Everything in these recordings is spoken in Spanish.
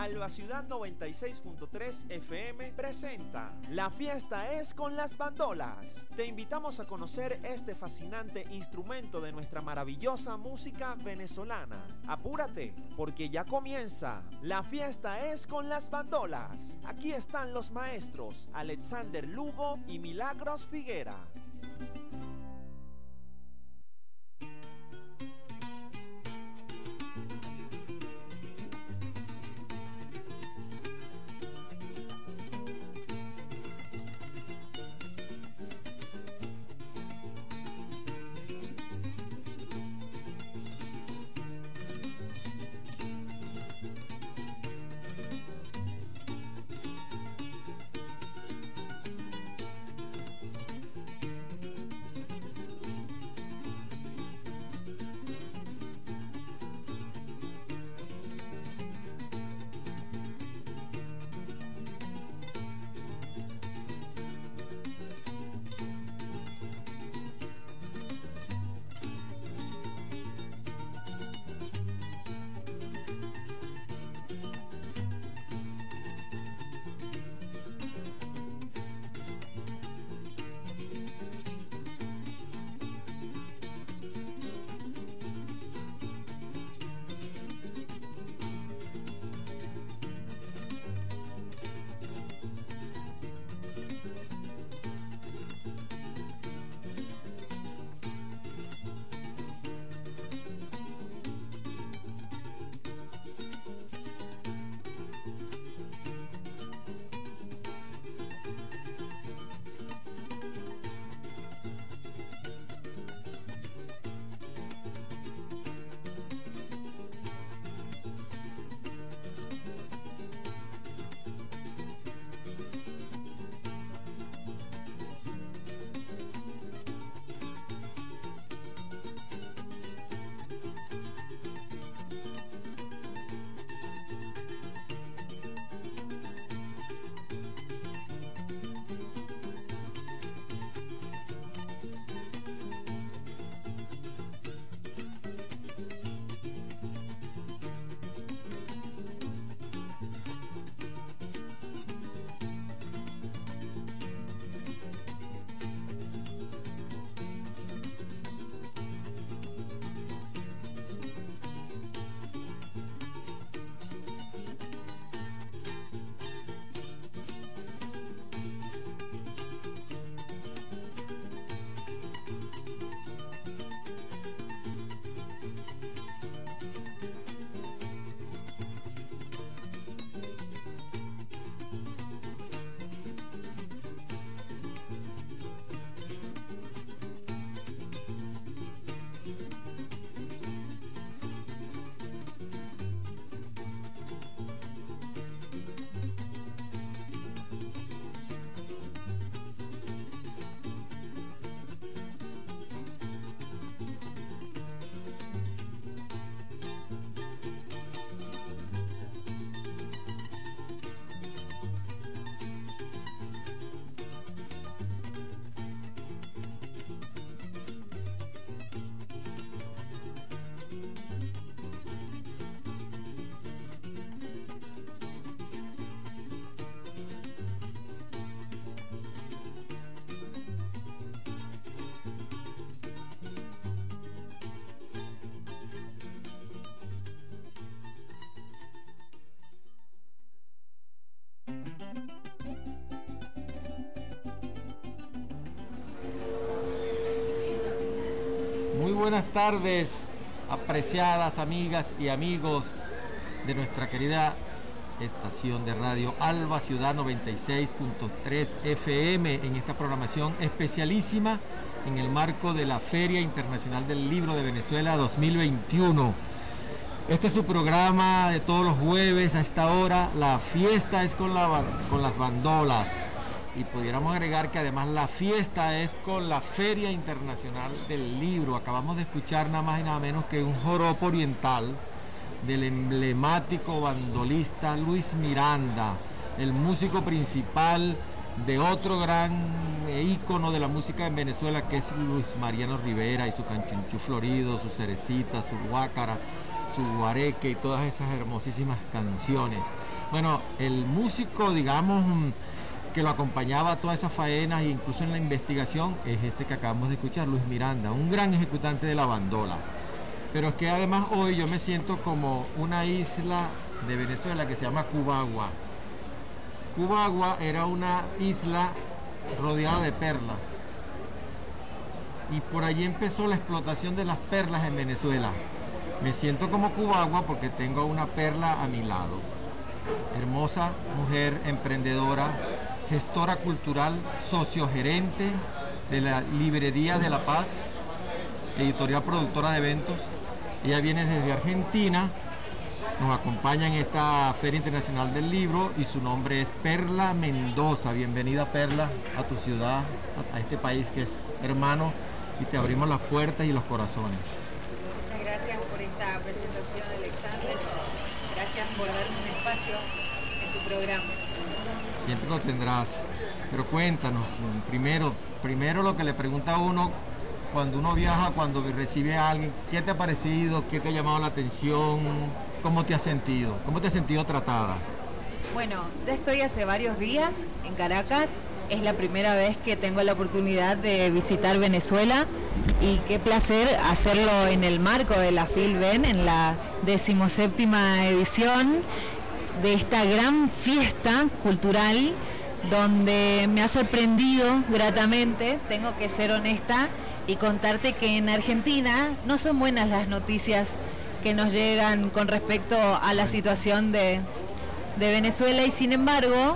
Alba Ciudad 96.3 FM presenta La fiesta es con las bandolas. Te invitamos a conocer este fascinante instrumento de nuestra maravillosa música venezolana. Apúrate, porque ya comienza. La fiesta es con las bandolas. Aquí están los maestros Alexander Lugo y Milagros Figuera. Buenas tardes, apreciadas amigas y amigos de nuestra querida estación de radio Alba Ciudad 96.3 FM en esta programación especialísima en el marco de la Feria Internacional del Libro de Venezuela 2021. Este es su programa de todos los jueves a esta hora. La fiesta es con las bandolas. Y pudiéramos agregar que además la fiesta es con la Feria Internacional del Libro. Acabamos de escuchar nada más y nada menos que un joropo oriental del emblemático bandolista Luis Miranda, el músico principal de otro gran ícono de la música en Venezuela, que es Luis Mariano Rivera, y su canchunchú florido, su cerecita, su guácara, su guareque y todas esas hermosísimas canciones. Bueno, el músico, digamos, que lo acompañaba a todas esas faenas e incluso en la investigación es este que acabamos de escuchar, Luis Miranda, un gran ejecutante de la bandola. Pero es que además hoy yo me siento como una isla de Venezuela que se llama Cubagua. Cubagua era una isla rodeada de perlas. Y por allí empezó la explotación de las perlas en Venezuela. Me siento como Cubagua porque tengo una perla a mi lado. Hermosa mujer, emprendedora, gestora cultural, sociogerente de la Librería de la Paz, editorial productora de eventos. Ella viene desde Argentina, nos acompaña en esta Feria Internacional del Libro y su nombre es Perla Mendoza. Bienvenida, Perla, a tu ciudad, a este país que es hermano, y te abrimos las puertas y los corazones. Muchas gracias por esta presentación, Alexander. Gracias por darme un espacio en tu programa. Siempre lo tendrás, pero cuéntanos, primero lo que le pregunta a uno cuando uno viaja, cuando recibe a alguien, ¿qué te ha parecido? ¿Qué te ha llamado la atención? ¿Cómo te has sentido? ¿Cómo te has sentido tratada? Bueno, ya estoy hace varios días en Caracas. Es la primera vez que tengo la oportunidad de visitar Venezuela y qué placer hacerlo en el marco de la FILVEN, en la 17ª edición de esta gran fiesta cultural donde me ha sorprendido gratamente, tengo que ser honesta y contarte que en Argentina no son buenas las noticias que nos llegan con respecto a la situación de Venezuela y sin embargo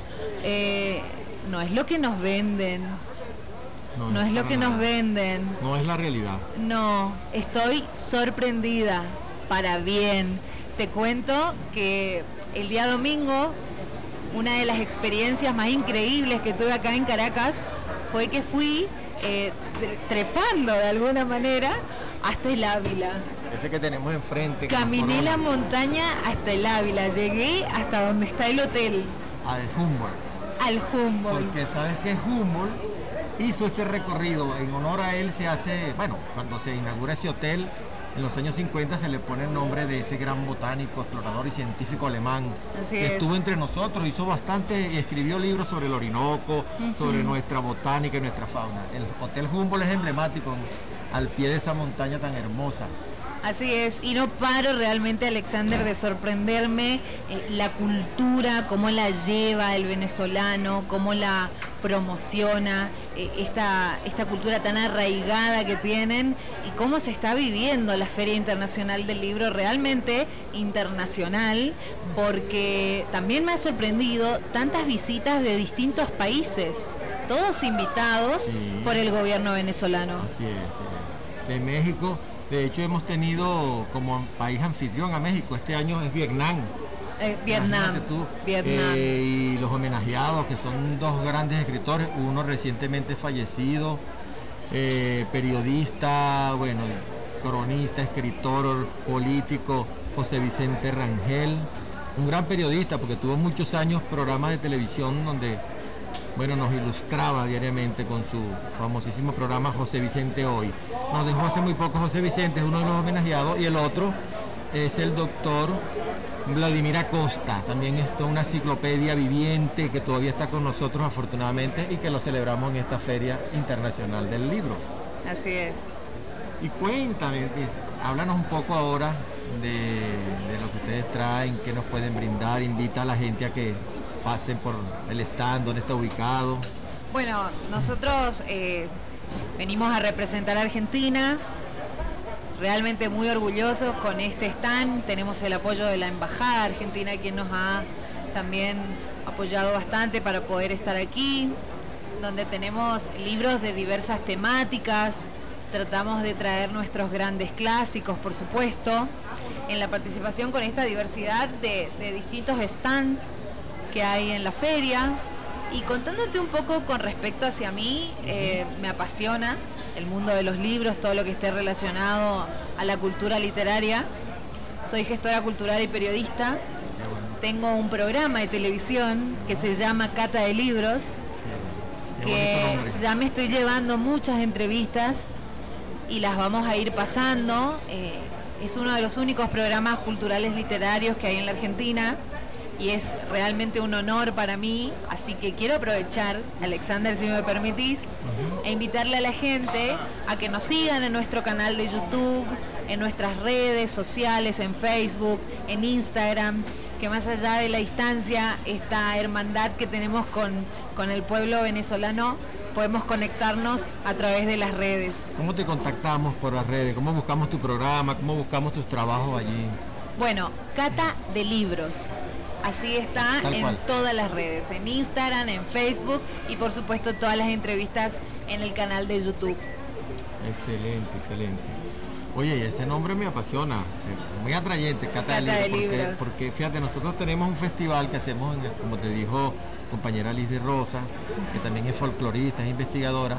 no es lo que nos venden, no es lo que nos venden. No es la realidad. No, estoy sorprendida para bien. Te cuento que el día domingo una de las experiencias más increíbles que tuve acá en Caracas fue que fui trepando de alguna manera hasta el Ávila. Ese que tenemos enfrente. Caminé la montaña hasta el Ávila, llegué hasta donde está el hotel. Al Humboldt. Al Humboldt. Porque sabes que Humboldt hizo ese recorrido, en honor a él se hace, bueno, cuando se inaugura ese hotel, en los años 50 se le pone el nombre de ese gran botánico, explorador y científico alemán. Así que es. Estuvo entre nosotros, hizo bastante y escribió libros sobre el Orinoco, sobre nuestra botánica y nuestra fauna. El Hotel Humboldt es emblemático al pie de esa montaña tan hermosa. Así es, y no paro realmente, Alexander, de sorprenderme la cultura, cómo la lleva el venezolano, cómo la promociona, esta cultura tan arraigada que tienen y cómo se está viviendo la Feria Internacional del Libro, realmente internacional, porque también me ha sorprendido tantas visitas de distintos países, todos invitados por el gobierno venezolano. Así es. De México. De hecho, hemos tenido como país anfitrión a México. Este año es Vietnam. Vietnam. Y los homenajeados, que son dos grandes escritores, uno recientemente fallecido, periodista, bueno, cronista, escritor, político, José Vicente Rangel, un gran periodista porque tuvo muchos años programas de televisión donde, bueno, nos ilustraba diariamente con su famosísimo programa José Vicente Hoy. Nos dejó hace muy poco José Vicente, es uno de los homenajeados, y el otro es el doctor Vladimir Acosta, también es toda una enciclopedia viviente que todavía está con nosotros afortunadamente y que lo celebramos en esta Feria Internacional del Libro. Así es. Y cuéntame, háblanos un poco ahora de lo que ustedes traen, qué nos pueden brindar, invita a la gente a que pasen por el stand, dónde está ubicado. Bueno, nosotros venimos a representar a Argentina, realmente muy orgullosos con este stand. Tenemos el apoyo de la Embajada Argentina, quien nos ha también apoyado bastante para poder estar aquí, donde tenemos libros de diversas temáticas. Tratamos de traer nuestros grandes clásicos, por supuesto, en la participación con esta diversidad de distintos stands que hay en la feria. Y contándote un poco con respecto hacia mí, me apasiona el mundo de los libros, todo lo que esté relacionado a la cultura literaria. Soy gestora cultural y periodista. Tengo un programa de televisión que se llama Cata de Libros, que ya me estoy llevando muchas entrevistas y las vamos a ir pasando. Es uno de los únicos programas culturales literarios que hay en la Argentina. y es realmente un honor para mí, así que quiero aprovechar, Alexander, si me permitís, e invitarle a la gente a que nos sigan en nuestro canal de YouTube, en nuestras redes sociales, en Facebook, en Instagram, que más allá de la distancia, esta hermandad que tenemos con el pueblo venezolano, podemos conectarnos a través de las redes. ¿Cómo te contactamos por las redes? ¿Cómo buscamos tu programa? ¿Cómo buscamos tus trabajos allí? Bueno, Cata de Libros. Así está en todas las redes, en Instagram, en Facebook y por supuesto todas las entrevistas en el canal de YouTube. Excelente, excelente. Oye, y ese nombre me apasiona, muy atrayente, Cata de Libros. Porque fíjate, nosotros tenemos un festival que hacemos, como te dijo compañera Liz de Rosa, que también es folclorista, es investigadora.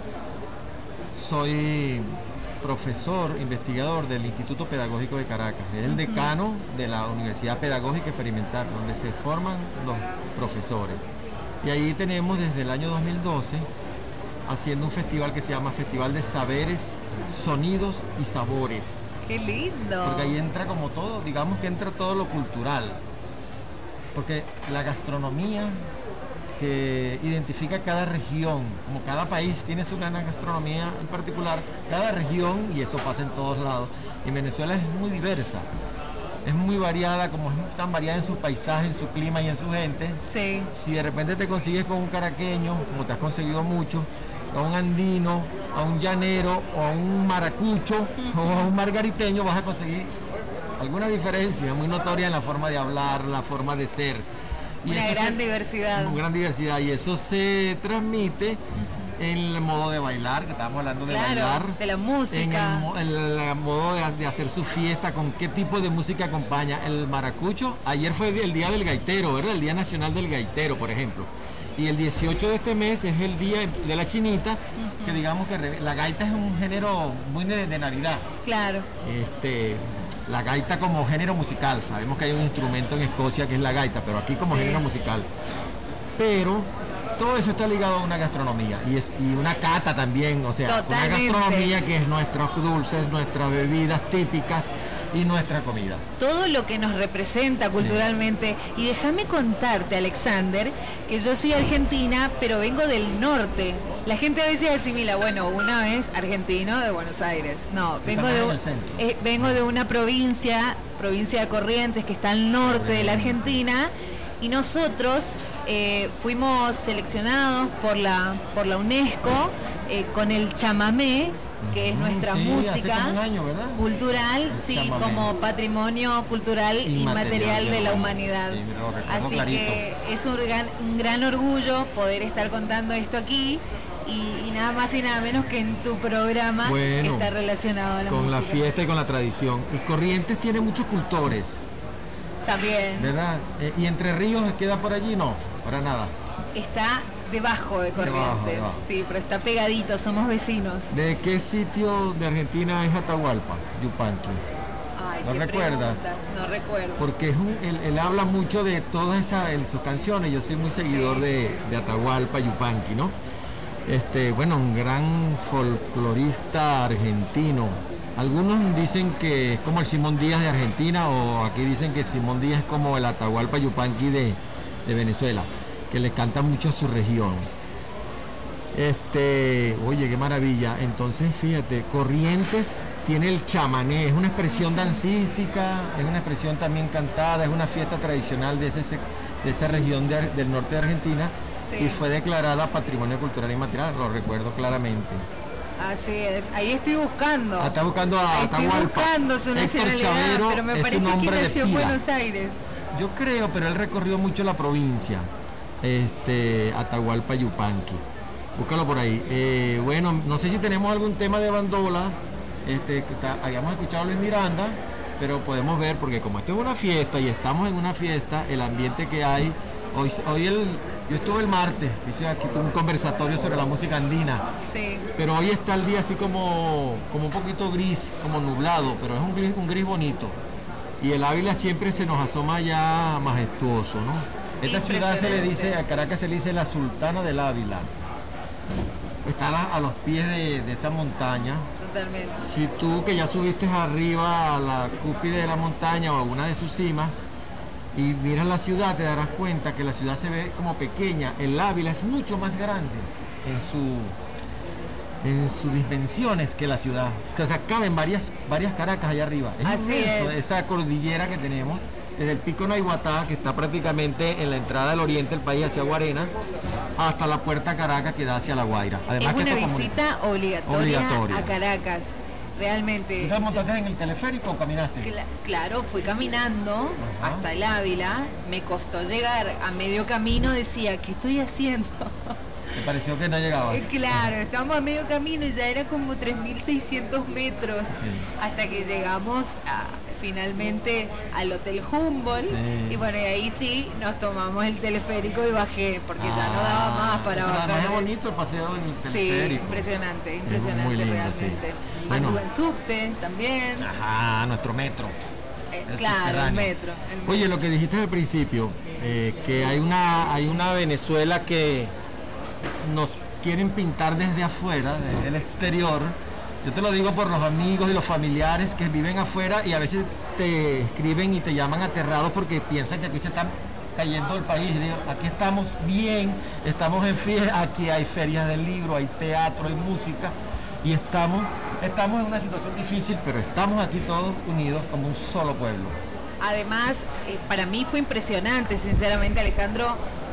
Soy profesor, investigador del Instituto Pedagógico de Caracas, es el decano de la Universidad Pedagógica Experimental, donde se forman los profesores. Y ahí tenemos desde el año 2012 haciendo un festival que se llama Festival de Saberes, Sonidos y Sabores. ¡Qué lindo! Porque ahí entra como todo, digamos que entra todo lo cultural. Porque la gastronomía que identifica cada región, como cada país tiene su gran gastronomía en particular, cada región, y eso pasa en todos lados, y Venezuela es muy diversa, es muy variada, como es tan variada en su paisaje, en su clima y en su gente. Sí. Si de repente te consigues con un caraqueño, como te has conseguido mucho, a un andino, a un llanero, o a un maracucho, o a un margariteño, vas a conseguir alguna diferencia muy notoria en la forma de hablar, la forma de ser. Y una gran diversidad. Una gran diversidad, y eso se transmite en el modo de bailar, que estábamos hablando de bailar. De la música. En el modo de hacer su fiesta, con qué tipo de música acompaña. El maracucho, ayer fue el día del gaitero, ¿verdad? El Día Nacional del Gaitero, por ejemplo. Y el 18 de este mes es el día de la chinita, que digamos que la gaita es un género muy de Navidad. Claro. La gaita como género musical, sabemos que hay un instrumento en Escocia que es la gaita, pero aquí como género musical. Pero todo eso está ligado a una gastronomía y una cata también, o sea, totalmente. Una gastronomía que es nuestros dulces, nuestras bebidas típicas y nuestra comida. Todo lo que nos representa culturalmente. Sí. Y déjame contarte, Alexander, que yo soy argentina, pero vengo del norte. La gente a veces asimila, bueno, uno es argentino de Buenos Aires. No, vengo de una provincia de Corrientes, que está al norte de la Argentina, y nosotros fuimos seleccionados por la UNESCO con el chamamé, que es nuestra música hace como un año, ¿verdad? Cultural, como patrimonio cultural inmaterial de la humanidad. Sí, así clarito. Que es un gran orgullo poder estar contando esto aquí y nada más y nada menos que en tu programa está relacionado a la música. Con la fiesta y con la tradición. Y Corrientes tiene muchos cultores. También. ¿Verdad? ¿Y Entre Ríos queda por allí? No, para nada. Está debajo de Corrientes, debajo. Sí, pero está pegadito, somos vecinos. ¿De qué sitio de Argentina es Atahualpa, Yupanqui? Ay, ¿No recuerdas? No recuerdo. Porque él habla mucho de todas sus canciones, yo soy muy seguidor de Atahualpa, Yupanqui, ¿no? Un gran folclorista argentino. Algunos dicen que es como el Simón Díaz de Argentina, o aquí dicen que Simón Díaz es como el Atahualpa Yupanqui de Venezuela, que le canta mucho a su región. Oye, qué maravilla. Entonces, fíjate, Corrientes tiene el chamané, es una expresión dancística, es una expresión también cantada, es una fiesta tradicional de esa región del norte de Argentina, y fue declarada Patrimonio Cultural Inmaterial, lo recuerdo claramente. Así es, ahí estoy buscando. Está buscando a Atahualpa. Estoy buscando su nacionalidad, Chavero, pero me parece que nació en Buenos Aires. Yo creo, pero él recorrió mucho la provincia, Atahualpa Yupanqui. Búscalo por ahí. No sé si tenemos algún tema de bandola. Habíamos escuchado a Luis Miranda, pero podemos ver, porque como esto es una fiesta y estamos en una fiesta, el ambiente que hay. Yo estuve el martes, hice aquí un conversatorio sobre la música andina. Sí. Pero hoy está el día así como un poquito gris, como nublado, pero es un gris bonito. Y el Ávila siempre se nos asoma ya majestuoso, ¿no? Esta ciudad se le dice, a Caracas se le dice la Sultana del Ávila. Está a los pies de esa montaña. Totalmente. Si tú, que ya subiste arriba a la cúspide de la montaña o a una de sus cimas, y miras la ciudad, te darás cuenta que la ciudad se ve como pequeña. El Ávila es mucho más grande en sus dimensiones que la ciudad. O sea, caben varias Caracas allá arriba. Así es. Esa cordillera que tenemos, desde el pico Naiguatá, que está prácticamente en la entrada del oriente del país hacia Guarena, hasta la puerta Caracas que da hacia La Guaira. Además, es que una visita obligatoria a Caracas. Realmente. ¿Tú te montaste en el teleférico o caminaste? Claro, fui caminando hasta el Ávila. Me costó llegar a medio camino, decía, ¿qué estoy haciendo? ¿Te pareció que no llegaba? Claro, estábamos a medio camino y ya era como 3.600 metros, hasta que llegamos finalmente al Hotel Humboldt, y bueno, y ahí sí nos tomamos el teleférico y bajé, porque ya no daba más para bajar. Además es bonito el paseo en el teleférico. Sí, impresionante muy lindo, realmente. Sí. Anduve en subte también. Ajá, nuestro metro. Claro, el metro. Oye, lo que dijiste al principio, que hay una Venezuela que nos quieren pintar desde afuera, desde el exterior. Yo te lo digo por los amigos y los familiares que viven afuera y a veces te escriben y te llaman aterrados porque piensan que aquí se está cayendo el país. Digo, aquí estamos bien, estamos en fiesta, aquí hay ferias del libro, hay teatro, hay música y estamos en una situación difícil, pero estamos aquí todos unidos como un solo pueblo. Además, para mí fue impresionante, sinceramente, Alexander,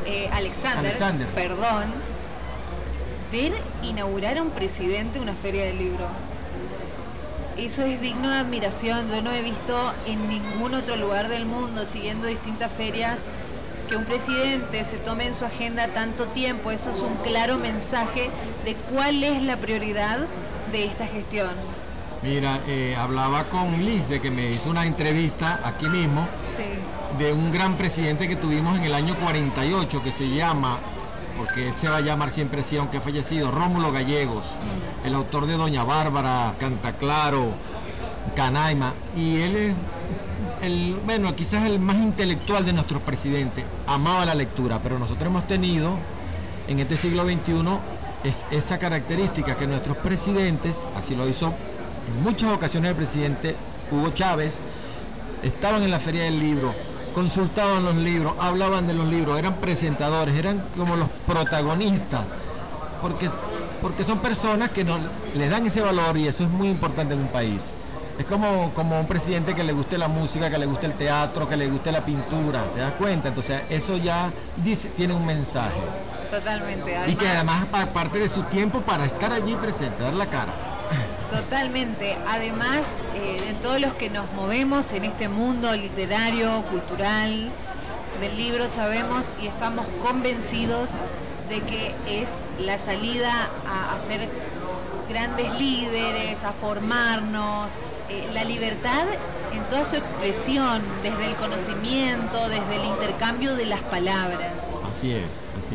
ver inaugurar a un presidente una feria del libro. Eso es digno de admiración. Yo no he visto en ningún otro lugar del mundo, siguiendo distintas ferias, que un presidente se tome en su agenda tanto tiempo. Eso es un claro mensaje de cuál es la prioridad de esta gestión. Mira, hablaba con Liz de que me hizo una entrevista aquí mismo, de un gran presidente que tuvimos en el año 48 que se llama, porque él se va a llamar siempre así aunque ha fallecido, Rómulo Gallegos, el autor de Doña Bárbara, Cantaclaro, Canaima, y él es quizás el más intelectual de nuestros presidentes. Amaba la lectura, pero nosotros hemos tenido en este siglo XXI esa característica que nuestros presidentes, así lo hizo en muchas ocasiones el presidente Hugo Chávez, estaban en la Feria del Libro, consultaban los libros, hablaban de los libros, eran presentadores, eran como los protagonistas, porque son personas que les dan ese valor y eso es muy importante en un país. Es como un presidente que le guste la música, que le guste el teatro, que le guste la pintura, ¿te das cuenta? Entonces eso ya tiene un mensaje. Totalmente. Además, y que además parte de su tiempo para estar allí presente, dar la cara. Totalmente. Además, en todos los que nos movemos en este mundo literario, cultural, del libro, sabemos y estamos convencidos de que es la salida a ser grandes líderes, a formarnos, la libertad en toda su expresión, desde el conocimiento, desde el intercambio de las palabras. Así es.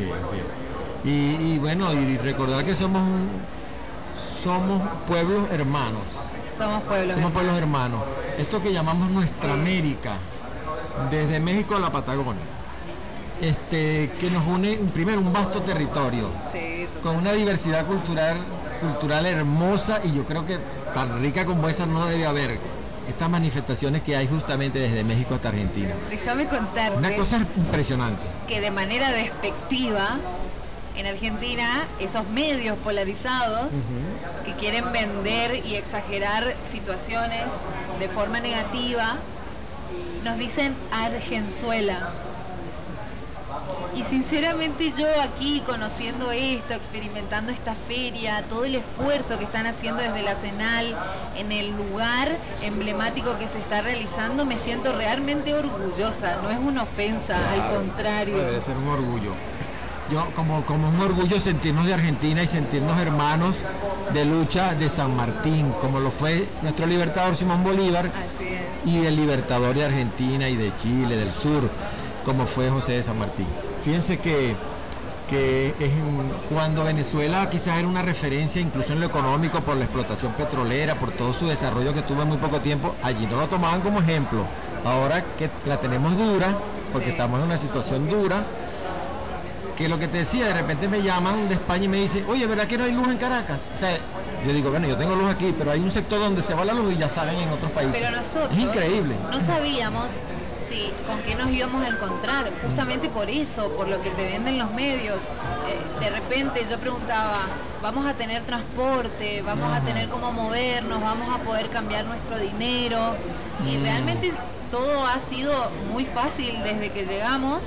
Y bueno, y recordar que somos pueblos hermanos. Somos pueblos hermanos. Esto que llamamos nuestra América, desde México a la Patagonia, que nos une primero un vasto territorio, con una diversidad cultural hermosa, y yo creo que tan rica como esa no debe haber. Estas manifestaciones que hay justamente desde México hasta Argentina. Déjame contarte. Una cosa impresionante. Que de manera despectiva, en Argentina, esos medios polarizados que quieren vender y exagerar situaciones de forma negativa, nos dicen Argenzuela. Y sinceramente yo aquí, conociendo esto, experimentando esta feria, todo el esfuerzo que están haciendo desde la CENAL en el lugar emblemático que se está realizando, me siento realmente orgullosa. No es una ofensa, claro, al contrario. Debe ser un orgullo. Yo como un orgullo sentirnos de Argentina y sentirnos hermanos de lucha de San Martín, como lo fue nuestro libertador Simón Bolívar. Así es. Y el libertador de Argentina y de Chile, del sur, como fue José de San Martín. Fíjense que cuando Venezuela quizás era una referencia incluso en lo económico por la explotación petrolera, por todo su desarrollo que tuvo en muy poco tiempo, allí no lo tomaban como ejemplo. Ahora que la tenemos dura, porque estamos en una situación dura, que lo que te decía, de repente me llaman de España y me dicen, oye, ¿verdad que no hay luz en Caracas? O sea, yo digo, bueno, yo tengo luz aquí, pero hay un sector donde se va la luz y ya saben en otros países. Pero nosotros es increíble. No sabíamos Sí, con qué nos íbamos a encontrar, justamente por eso, por lo que te venden los medios. De repente yo preguntaba, ¿vamos a tener transporte? ¿Vamos a tener cómo movernos? ¿Vamos a poder cambiar nuestro dinero? Y realmente todo ha sido muy fácil desde que llegamos.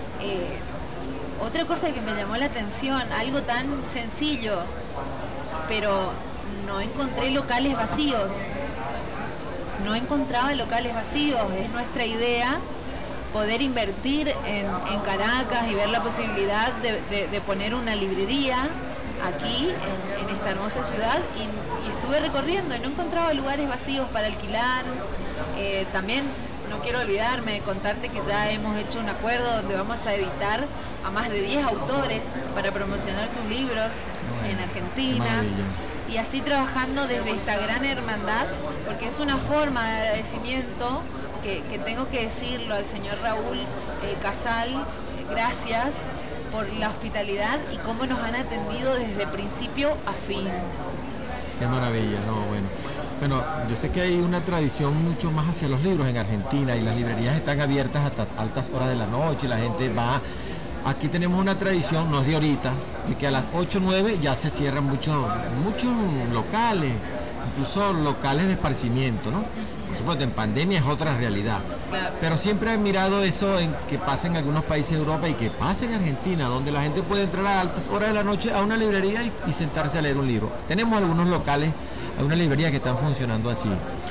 Otra cosa que me llamó la atención, algo tan sencillo, pero no encontré locales vacíos. No encontraba locales vacíos. Es nuestra idea poder invertir en Caracas y ver la posibilidad de poner una librería aquí en esta hermosa ciudad y estuve recorriendo y no encontraba lugares vacíos para alquilar. También no quiero olvidarme de contarte que ya hemos hecho un acuerdo donde vamos a editar a más de 10 autores para promocionar sus libros en Argentina. Y así trabajando desde esta gran hermandad, porque es una forma de agradecimiento que tengo que decirlo al señor Raúl Casal, gracias por la hospitalidad y cómo nos han atendido desde principio a fin. Qué maravilla, no, bueno, yo sé que hay una tradición mucho más hacia los libros en Argentina y las librerías están abiertas hasta altas horas de la noche y la gente va. Aquí tenemos una tradición, no es de ahorita, de que a las 8 o 9 ya se cierran muchos locales, incluso locales de esparcimiento, ¿no? Por supuesto, en pandemia es otra realidad. Claro. Pero siempre he mirado eso en que pasa en algunos países de Europa y que pasa en Argentina, donde la gente puede entrar a altas horas de la noche a una librería y sentarse a leer un libro. Tenemos algunos locales, hay una librería que están funcionando así.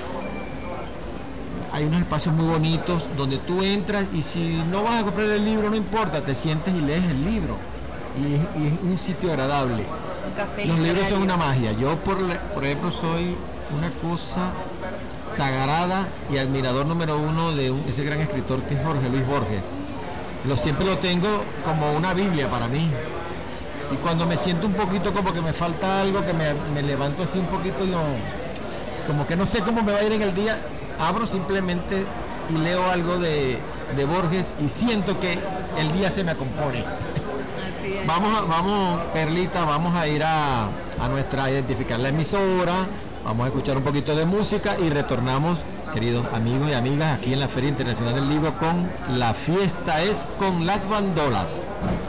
Hay unos espacios muy bonitos donde tú entras y si no vas a comprar el libro, no importa, te sientes y lees el libro. Y es un sitio agradable. Un café Los literario. libros son una magia. Yo, por ejemplo, soy una cosa sagrada y admirador número uno de ese gran escritor que es Jorge Luis Borges. Siempre lo tengo como una Biblia para mí. Y cuando me siento un poquito como que me falta algo, que me levanto así un poquito, yo como que no sé cómo me va a ir en el día, abro simplemente y leo algo de Borges y siento que el día se me compone. Así es. Vamos, Perlita, vamos a ir a identificar la emisora, vamos a escuchar un poquito de música y retornamos, queridos amigos y amigas, aquí en la Feria Internacional del Libro con La Fiesta es con las Bandolas.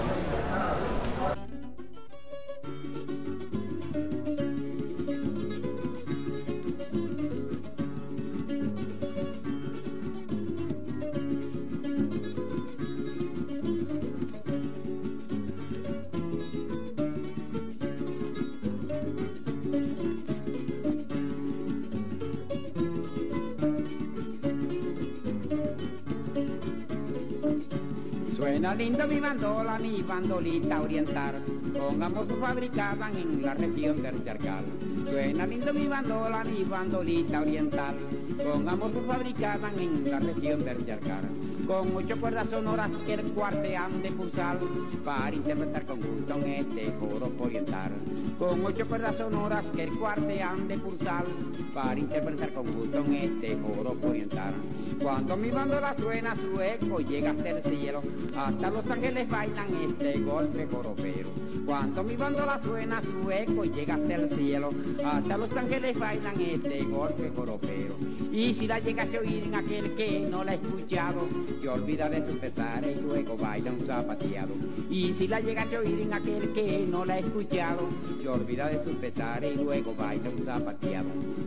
Suena lindo mi bandola, mi bandolita oriental, con amor fabricada en la región del Charcal. Suena lindo mi bandola, mi bandolita oriental, con amor fabricada en la región del Charcal. Con 8 cuerdas sonoras que el cual se han de pulsar para interpretar con gusto en este joropo oriental. Con 8 cuerdas sonoras que el cual se han de pulsar para interpretar con gusto en este joropo oriental. Cuando mi bandola suena su eco llega hasta el cielo, hasta los ángeles bailan este golpe joropero. Cuando mi bandola suena su eco llega hasta el cielo, hasta los ángeles bailan este golpe joropero. Y si la llegase a oír en aquel que no la ha escuchado, se olvida de sus pesares y luego baila un zapateado. Y si la llegase a oír en aquel que no la ha escuchado, se olvida de sus pesares y luego baila un zapateado.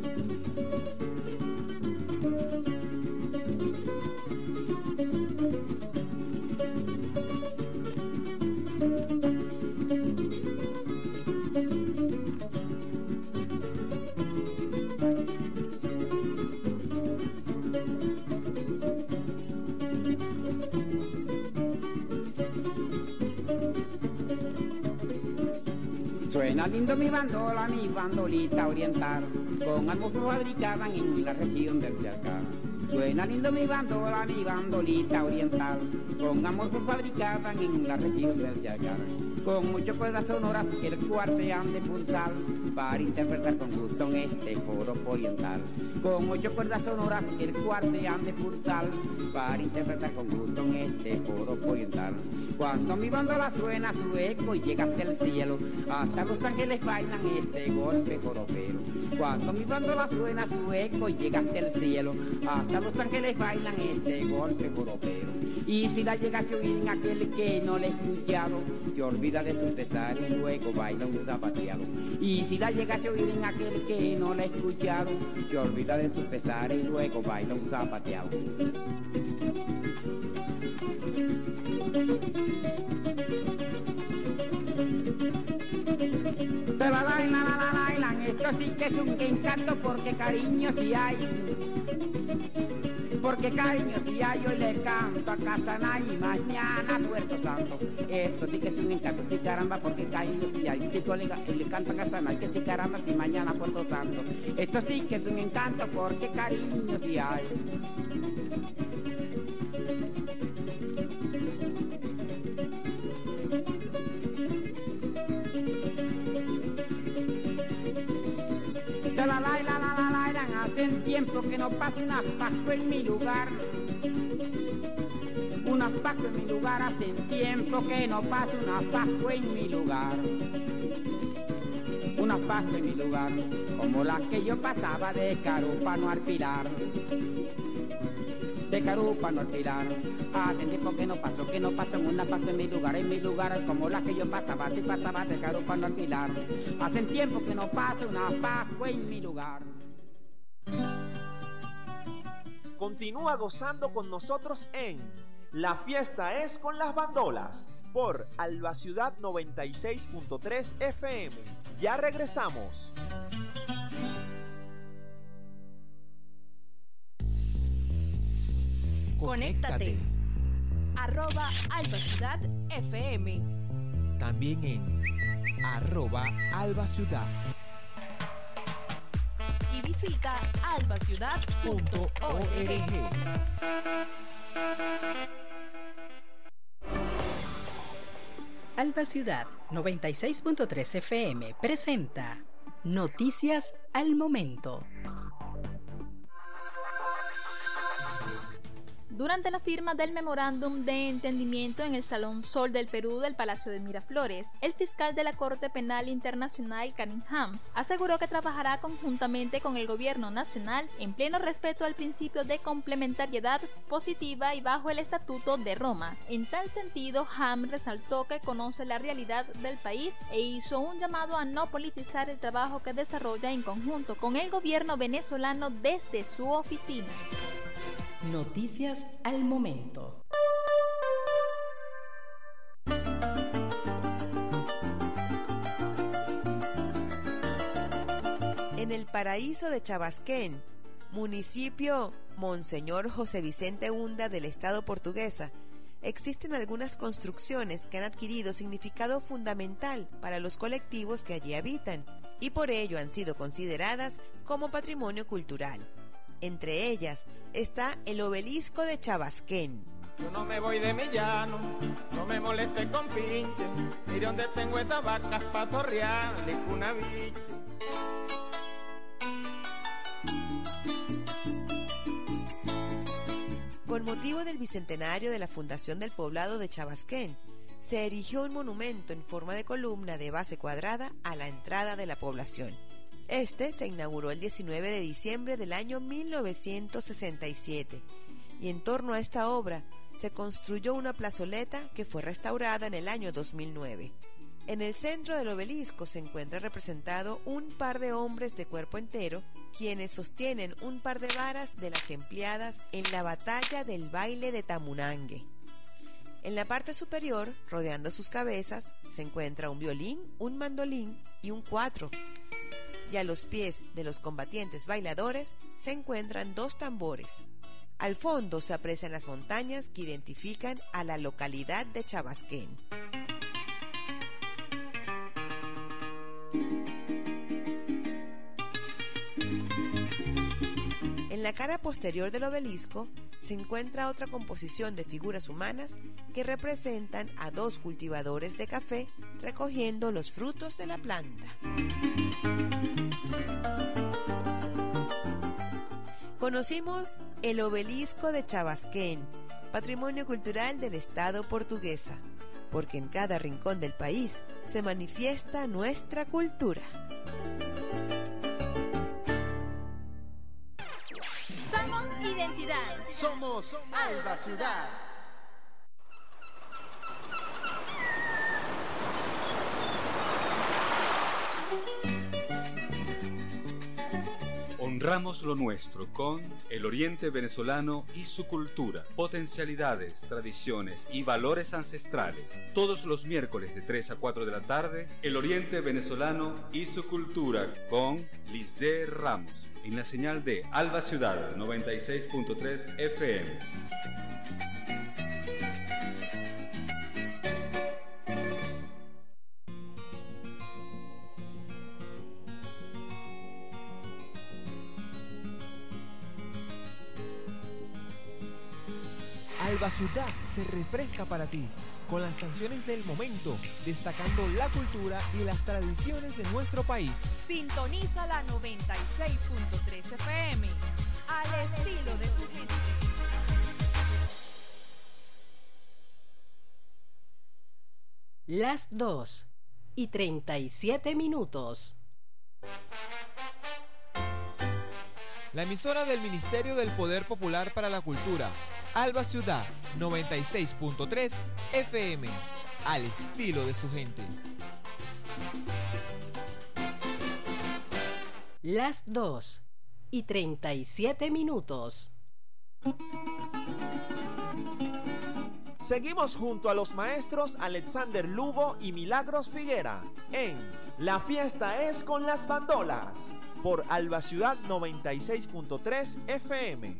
Suena lindo mi bandola, mi bandolita oriental, con algo fabricada en la región del Charcal. Suena lindo mi bandola, mi bandolita oriental, con amor fabricada en la región del Charcal. Con 8 cuerdas sonoras que el cual se han de pulsar para interpretar con gusto en este joropo oriental. Con 8 cuerdas sonoras que el cual se han de pulsar para interpretar con gusto en este joropo oriental. Cuando mi bandola suena su eco y llega hasta el cielo, hasta los ángeles bailan este golpe joropero. Cuando mi bandola suena su eco y llega hasta el cielo, hasta los ángeles bailan este golpe joropero. Y si la llegas a oír en aquel que no le he escuchado, se olvida de su pesar y luego baila un zapateado. Y si la llegas a oír en aquel que no le he escuchado, se olvida de su pesar y luego baila un zapateado. La bailan, esto sí que es un encanto porque cariño sí hay. Porque cariño si hay, hoy le canto a Casaná y mañana a Puerto Santo. Esto sí que es un encanto, sí caramba, porque cariño si hay. Si colega, le canto a Casaná y que sí caramba, si mañana a Puerto Santo. Esto sí que es un encanto porque cariño si hay. Hace tiempo que no pasa una Pascua en mi lugar. Una Pascua en mi lugar, hace tiempo que no pasa una Pascua en mi lugar. Una Pascua en mi lugar, como la que yo pasaba de Carúpano al Pilar. De Carúpano al Pilar. Hace tiempo que no paso una Pascua en mi lugar, como la que yo pasaba, si pasaba de Carúpano al Pilar. Hace tiempo que no pasa una Pascua en mi lugar. Continúa gozando con nosotros en La Fiesta es con las Bandolas por Alba Ciudad 96.3 FM. Ya regresamos. Conéctate. @Alba Ciudad FM. También en @Alba Ciudad. Y visita albaciudad.org. Alba Ciudad 96.3 FM presenta Noticias al Momento. Durante la firma del memorándum de entendimiento en el Salón Sol del Perú del Palacio de Miraflores, el fiscal de la Corte Penal Internacional, Cunningham, aseguró que trabajará conjuntamente con el gobierno nacional en pleno respeto al principio de complementariedad positiva y bajo el Estatuto de Roma. En tal sentido, Ham resaltó que conoce la realidad del país e hizo un llamado a no politizar el trabajo que desarrolla en conjunto con el gobierno venezolano desde su oficina. Noticias al Momento. En el paraíso de Chabasquén, municipio Monseñor José Vicente Hunda del estado Portuguesa, existen algunas construcciones que han adquirido significado fundamental para los colectivos que allí habitan y por ello han sido consideradas como patrimonio cultural. Entre ellas está el obelisco de Chabasquén. Yo no me voy de mi llano, no me moleste con pinche. Mire donde tengo estas vacas pa' zorrearle una biche. Con motivo del bicentenario de la fundación del poblado de Chabasquén, se erigió un monumento en forma de columna de base cuadrada a la entrada de la población. Este se inauguró el 19 de diciembre del año 1967 y en torno a esta obra se construyó una plazoleta que fue restaurada en el año 2009. En el centro del obelisco se encuentra representado un par de hombres de cuerpo entero, quienes sostienen un par de varas de las empleadas en la batalla del baile de Tamunangue. En la parte superior, rodeando sus cabezas, se encuentra un violín, un mandolín y un cuatro. Y a los pies de los combatientes bailadores se encuentran dos tambores. Al fondo se aprecian las montañas que identifican a la localidad de Chabasquén. En la cara posterior del obelisco se encuentra otra composición de figuras humanas que representan a dos cultivadores de café recogiendo los frutos de la planta. Conocimos el obelisco de Chabasquén, patrimonio cultural del estado Portuguesa, porque en cada rincón del país se manifiesta nuestra cultura. Somos identidad. Somos Alba Ciudad. Honramos lo nuestro con el Oriente venezolano y su cultura, potencialidades, tradiciones y valores ancestrales. Todos los miércoles de 3 a 4 de la tarde, el Oriente venezolano y su cultura con Lisdé Ramos, en la señal de Alba Ciudad 96.3 FM. Alba Ciudad se refresca para ti, con las canciones del momento, destacando la cultura y las tradiciones de nuestro país. Sintoniza la 96.3 FM, al estilo de su gente. Las 2:37. La emisora del Ministerio del Poder Popular para la Cultura, Alba Ciudad 96.3 FM, al estilo de su gente. Las 2:37. Seguimos junto a los maestros Alexander Lugo y Milagros Figuera en La Fiesta es con las Bandolas por Alba Ciudad 96.3 FM.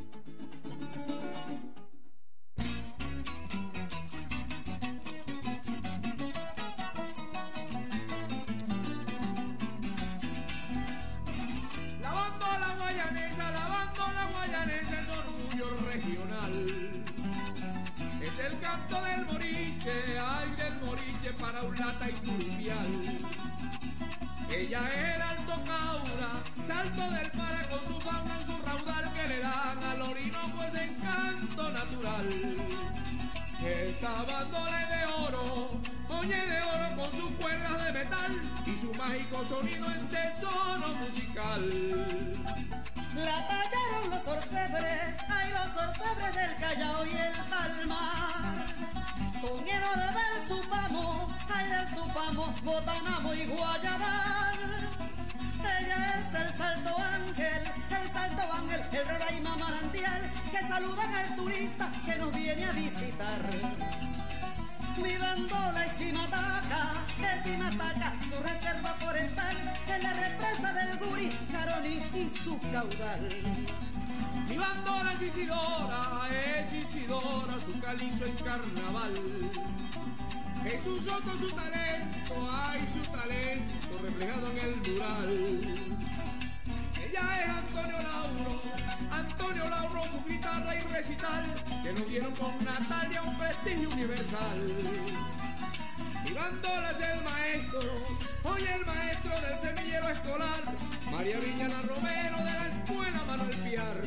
Lavando la guayanesa es orgullo regional. Es el canto del moriche, ay del moriche para un lata y turbial. Ella es el alto caura, salto del mar con su fauna en su raudal que le dan al Orinoco ese encanto natural. Esta bandola es de oro, oye de oro con sus cuerdas de metal y su mágico sonido en tesono musical. La tallaron los orfebres, ay los orfebres del Callao y el Palmar. Con el oro del Supamo, ay del Supamo, Botanamo y Guayabal. Ella es el Salto Ángel, el Roraima manantial, que saludan al turista que nos viene a visitar. Mi bandola es Simataca, su reserva forestal, en la represa del Guri, Caroni y su caudal. Mi bandola es Isidora, su calizo en carnaval. Es su soto, su talento, ay su talento reflejado en el mural. Ella es Antonio Lauro, su guitarra y recital, que nos dieron con Natalia un prestigio universal. Mi bandola es el maestro, hoy el maestro del semillero escolar, María Villana Romero de la escuela Manuel Piar.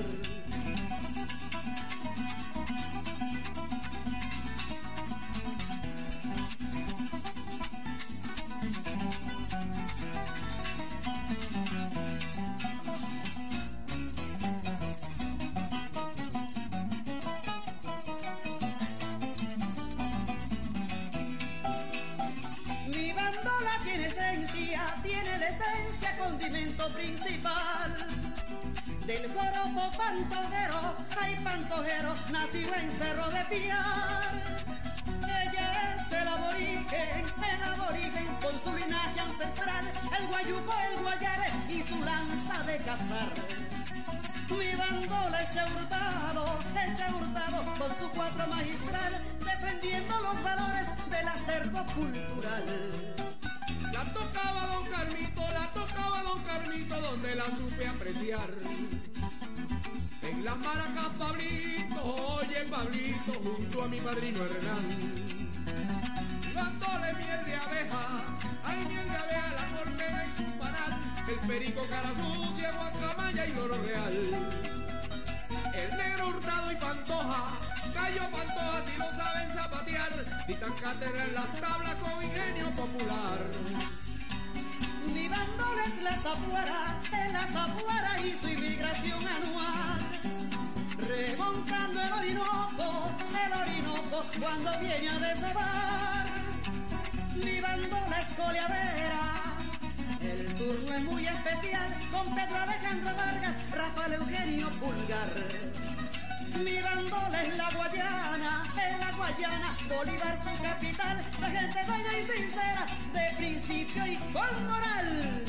Tiene la esencia, condimento principal del joropo pantojero, ay pantojero, nacido en Cerro de Piar. Ella es el aborigen, con su linaje ancestral, el guayuco, el guayare y su lanza de cazar. Mi bandola es Hurtado, con su cuatro magistral, defendiendo los valores del acervo cultural. La tocaba don Carmito, donde la supe apreciar. En las maracas Pablito, oye Pablito, junto a mi padrino Hernán. Dándole miel de abeja, ay miel de abeja, la corneta y su panal, el perico cara sucia, guacamaya y loro real. El negro Hurtado y Pantoja, Gallo Pantoja si lo saben zapatear, dictan cátedra en las tablas con ingenio popular. Mi bandola es la zapuara y su inmigración anual. remontando el Orinoco cuando viene a desabar. Mi bandola escoleadera, el turno es muy especial, con Pedro Alejandro Vargas, Rafael Eugenio Pulgar. Mi bandola es la Guayana, Bolívar su capital, la gente buena y sincera, de principio y con moral.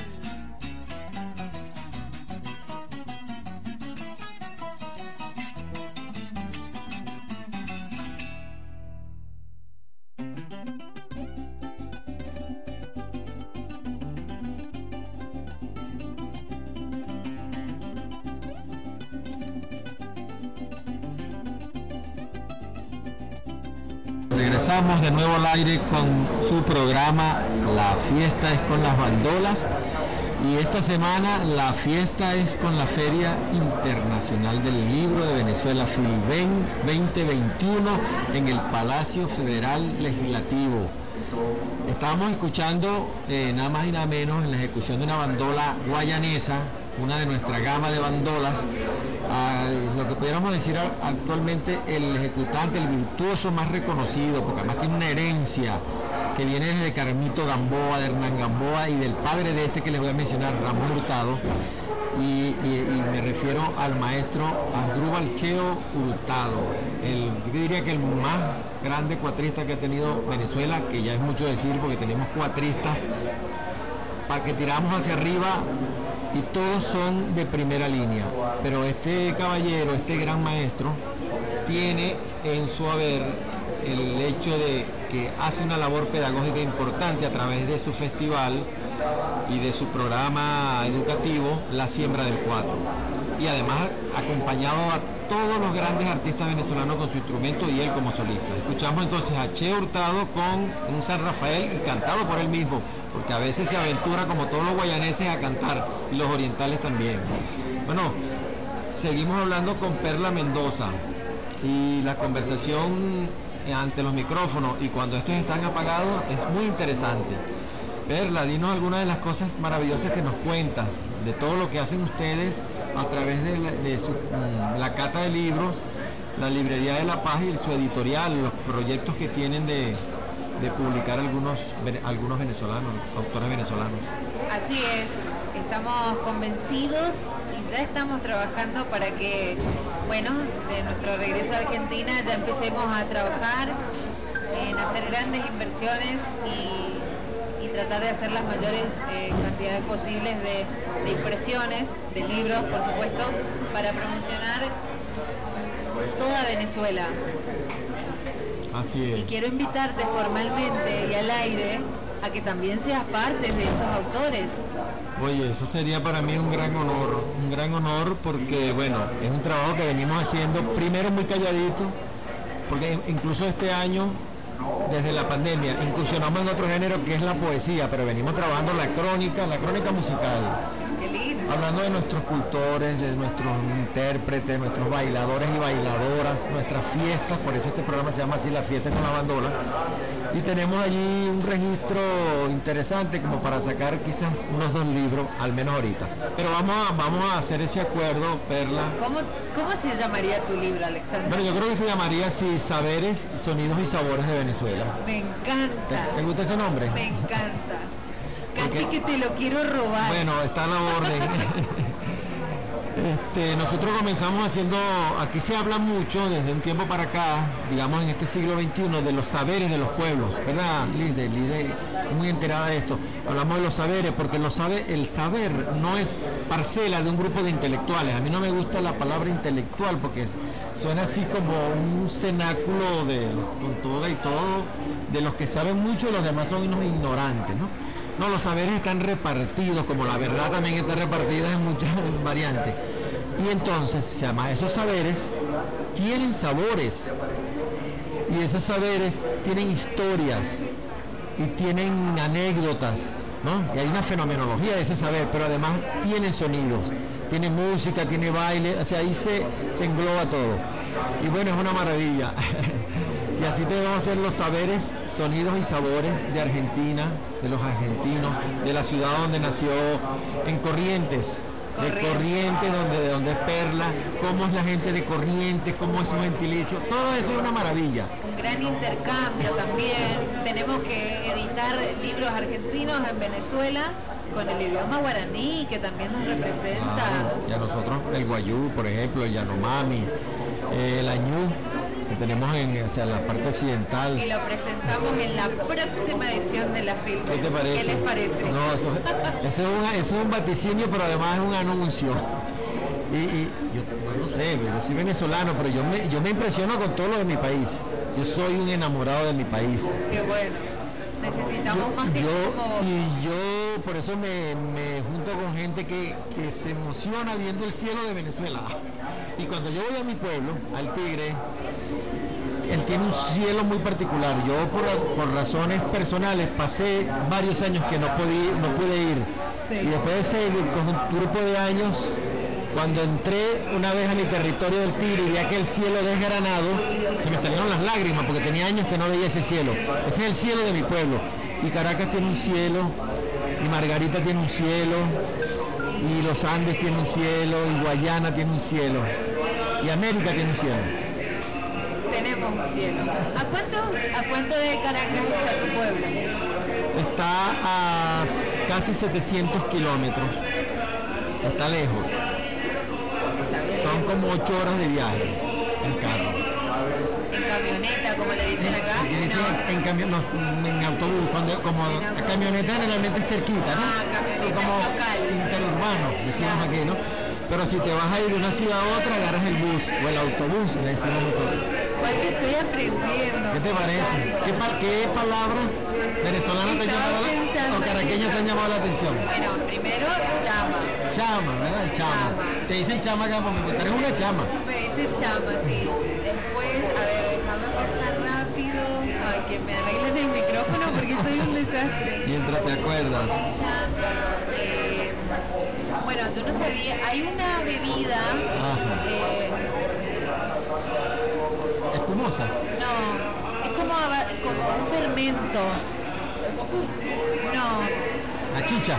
Regresamos de nuevo al aire con su programa La Fiesta es con las Bandolas, y esta semana la fiesta es con la Feria Internacional del Libro de Venezuela, FILVEN 2021, en el Palacio Federal Legislativo. Estábamos escuchando nada más y nada menos en la ejecución de una bandola guayanesa, una de nuestra gama de bandolas, lo que pudiéramos decir actualmente el ejecutante, el virtuoso más reconocido, porque además tiene una herencia que viene desde Carmito Gamboa, de Hernán Gamboa y del padre de este que les voy a mencionar, Ramón Hurtado, y me refiero al maestro Asdrúbal Cheo Hurtado, yo diría que el más grande cuatrista que ha tenido Venezuela, que ya es mucho decir porque tenemos cuatristas para que tiramos hacia arriba y todos son de primera línea, pero este caballero, este gran maestro, tiene en su haber el hecho de que hace una labor pedagógica importante a través de su festival y de su programa educativo La Siembra del Cuatro, y además acompañado a todos los grandes artistas venezolanos con su instrumento y él como solista. Escuchamos entonces a Cheo Hurtado con un San Rafael y cantado por él mismo, porque a veces se aventura como todos los guayaneses a cantar, y los orientales también. Bueno, seguimos hablando con Perla Mendoza, y la conversación ante los micrófonos y cuando estos están apagados es muy interesante. Perla, dinos algunas de las cosas maravillosas que nos cuentas, de todo lo que hacen ustedes a través de la cata de libros, la Librería de la Paz y su editorial, los proyectos que tienen de publicar algunos venezolanos, autores venezolanos. Así es, estamos convencidos y ya estamos trabajando para que, bueno, de nuestro regreso a Argentina ya empecemos a trabajar en hacer grandes inversiones y tratar de hacer las mayores cantidades posibles de impresiones, de libros, por supuesto, para promocionar toda Venezuela. Así es. Y quiero invitarte formalmente y al aire a que también seas parte de esos autores. Oye, eso sería para mí un gran honor porque, bueno, es un trabajo que venimos haciendo, primero muy calladito, porque incluso este año, desde la pandemia, incursionamos en otro género que es la poesía, pero venimos trabajando la crónica musical. Sí, qué lindo. Hablando de nuestros cultores, de nuestros intérpretes, nuestros bailadores y bailadoras, nuestras fiestas, por eso este programa se llama así, La Fiesta con la Bandola. Y tenemos allí un registro interesante como para sacar quizás unos 2 libros, al menos ahorita. Pero vamos a hacer ese acuerdo, Perla. ¿Cómo se llamaría tu libro, Alexander? Bueno, yo creo que se llamaría así, Saberes, Sonidos y Sabores de Venezuela. Me encanta. ¿Te gusta ese nombre? Me encanta. Casi que te lo quiero robar. Bueno, está a la orden. Nosotros comenzamos haciendo, aquí se habla mucho desde un tiempo para acá, digamos en este siglo XXI, de los saberes de los pueblos, ¿verdad? Lide, muy enterada de esto. Hablamos de los saberes porque el saber no es parcela de un grupo de intelectuales. A mí no me gusta la palabra intelectual porque suena así como un cenáculo con todo y todo, de los que saben mucho y los demás son unos ignorantes, ¿no? No, los saberes están repartidos, como la verdad también está repartida en muchas variantes. Y entonces, se llama, esos saberes tienen sabores. Y esos saberes tienen historias y tienen anécdotas, ¿no? Y hay una fenomenología de ese saber, pero además tiene sonidos, tiene música, tiene baile, o sea, ahí se engloba todo. Y bueno, es una maravilla. Y así debemos hacer los saberes, sonidos y sabores de Argentina, de los argentinos, de la ciudad donde nació, en Corrientes. Corrientes, donde es Perla, cómo es la gente de Corrientes, cómo es su gentilicio, todo eso es una maravilla. Un gran intercambio también. Tenemos que editar libros argentinos en Venezuela con el idioma guaraní, que también nos representa. Y a nosotros el guayú, por ejemplo, el yanomami, el añú, que tenemos en la parte occidental. Y lo presentamos en la próxima edición de la FIL. ¿Qué te parece? ¿Qué les parece? No, eso es un vaticinio, pero además es un anuncio. Y yo no sé, yo soy venezolano, pero yo me impresiono con todo lo de mi país. Yo soy un enamorado de mi país. Qué bueno. Necesitamos más gente como... Y yo por eso me junto con gente que se emociona viendo el cielo de Venezuela. Y cuando yo voy a mi pueblo, al Tigre, él tiene un cielo muy particular. Yo por razones personales pasé varios años que no pude ir. Sí. Y después de ese con un grupo de años, cuando entré una vez a mi territorio del Tigre y vi aquel cielo desgranado, se me salieron las lágrimas porque tenía años que no veía ese cielo. Ese es el cielo de mi pueblo. Y Caracas tiene un cielo, y Margarita tiene un cielo, y los Andes tienen un cielo, y Guayana tiene un cielo, y América tiene un cielo. Tenemos un cielo. ¿A cuánto de Caracas está tu pueblo? Está a casi 700 kilómetros. Está lejos. Son como 8 horas de viaje en carro. ¿En camioneta, como le dicen acá? En autobús, como camioneta generalmente es cerquita, ¿no? Camioneta como local. Interurbano, decíamos aquí, ¿no? Pero si te vas a ir de una ciudad a otra, agarras el bus o el autobús, le decimos nosotros. ¿Cuánto estoy aprendiendo? ¿Qué te parece? ¿Qué palabras venezolanas te llamaron o caraqueñas te han llamado la atención? Bueno, primero chama. Chama, ¿verdad? Chama. Te dicen chama acá porque tú eres una chama. Me dicen chama, sí. Después, a ver, déjame pensar rápido. Ay, que me arreglen el micrófono porque soy un desastre. Mientras te acuerdas. Chama. Bueno, yo no sabía. Hay una bebida. ¿Espumosa? No, es como un fermento. No. La chicha.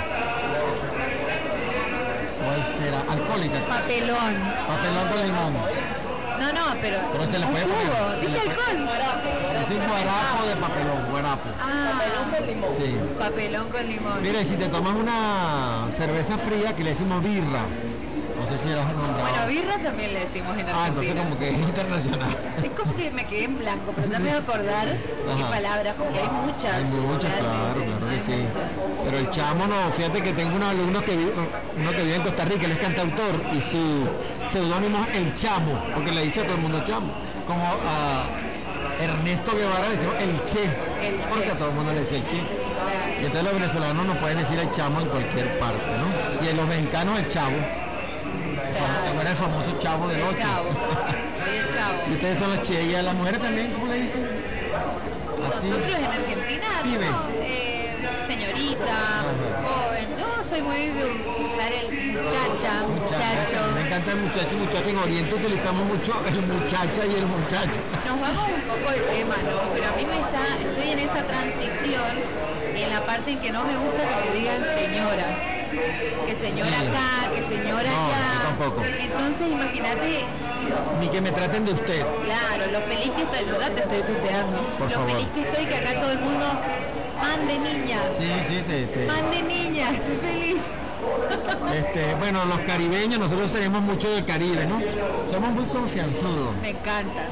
¿Cuál será? Alcohólica. Papelón. Papelón con limón. No, pero se le puede poner. ¿Dije alcohol? Es un guarapo de papelón, guarapo. Papelón con limón. Sí. Papelón con limón. Mira, y si te tomas una cerveza fría que le decimos birra, no sé si eras nombrado. Bueno, birra también le decimos en Argentina. Entonces como que es internacional. Es como que me quedé en blanco, pero ya me voy a acordar qué palabras, porque hay muchas. Hay muchas, claro que sí. Pero el chamo no, fíjate que tengo unos alumnos uno que vive en Costa Rica, él es cantautor, y su seudónimo es El Chamo, porque le dice a todo el mundo chamo. Como a Ernesto Guevara le decimos El Che, porque a todo el mundo le dice El Che. Y entonces los venezolanos no pueden decir El Chamo en cualquier parte, ¿no? Y en los mexicanos El Chavo. Era el famoso Chavo del 8. Y ustedes son los Che, y a las mujeres también, ¿cómo le dicen? Así. Nosotros en Argentina, señorita, joven. Yo soy muy de usar el muchacho. Me encanta el muchacho y muchacha. En Oriente utilizamos mucho el muchacha y el muchacho. Nos vamos un poco de tema, ¿no? Pero a mí estoy en esa transición, en la parte en que no me gusta que me digan señora. Que señora acá, que señora allá. Tampoco. Entonces imagínate. Ni que me traten de usted. Claro, lo feliz que estoy, yo ya te estoy tuteando. Por favor. Feliz que estoy que acá todo el mundo mande niña. Sí, mande niña, estoy feliz. Bueno, los caribeños, nosotros tenemos mucho del Caribe, ¿no? Somos muy confianzudos. Me encanta.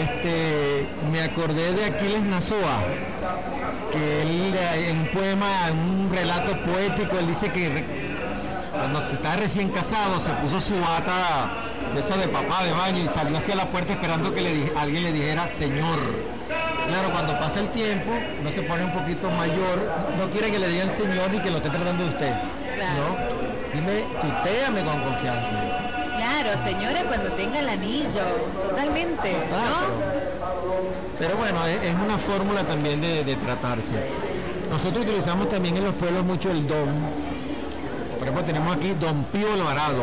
Me acordé de Aquiles Nazoa, que él en un poema, en un relato poético, él dice que cuando se estaba recién casado se puso su bata de esa de papá de baño y salió hacia la puerta esperando que alguien le dijera señor. Claro, cuando pasa el tiempo, no se pone un poquito mayor, no quiere que le digan señor ni que lo esté tratando de usted. Claro. ¿No? Dime, tutéame con confianza. Claro, señora, cuando tenga el anillo, totalmente. Total, ¿no? Pero bueno, es una fórmula también de tratarse. Nosotros utilizamos también en los pueblos mucho el don. Por ejemplo, tenemos aquí Don Pío Alvarado,